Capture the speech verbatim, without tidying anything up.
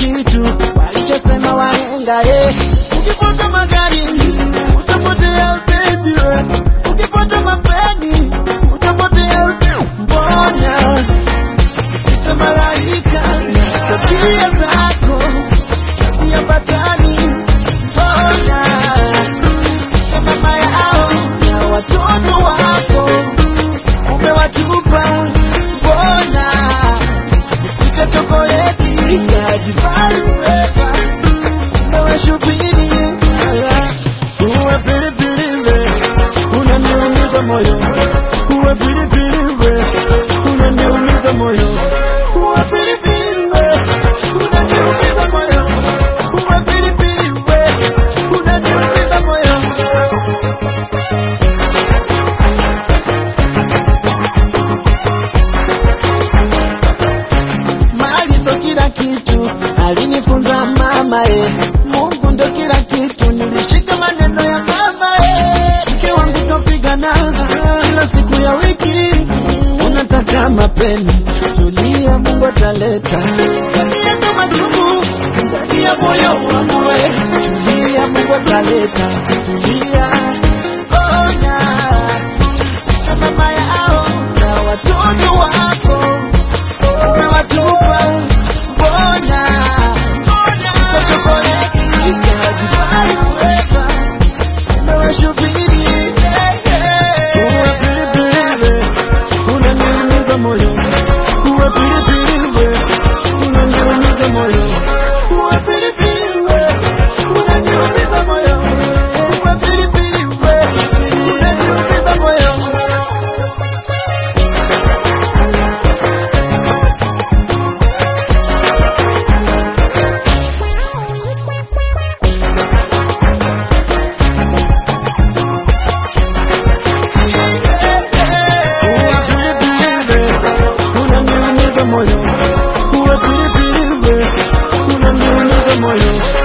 kitu, walishasema wahenga eh. Ukifuata magari utapotea baby we, ukifuata mapeni utapotea baby. Mbona ita malaika tabia zako tabia batani, mbona cha mama yao na watoto wako umewatupa, mbona ita chokoleti ya jibali wepa umewashubiri. Uwe pilipili we unaniumiza moyo, uwe pilipili we unaniumiza moyo, uwe pilipili we unaniumiza moyo, uwe pilipili we unaniumiza moyo. Mali so kila kitu alinifunza mama eh. Mungu ndo kila kitu, nilishika maneno ya mama eh. Mke wangu tupigana kila siku ya wiki, unataka mapeni, tulia Mungu ataleta. Tulia kama chungu ndani ya moyo wangu we, tulia Mungu ataleta, tulia. Ona cha mama yao na watoto wako umewatupa, mbona ita chokoleti ya jibali wepa umewashubiri. Uwe pilipili we unaniumiza moyo, uwe pilipili we unaniumiza moyo, uwe pilipili we unaniumiza moyo, uwe pilipili we unaniumiza moyo. Unaniumiza moyo, uwe pilipili we unaniumiza moyo.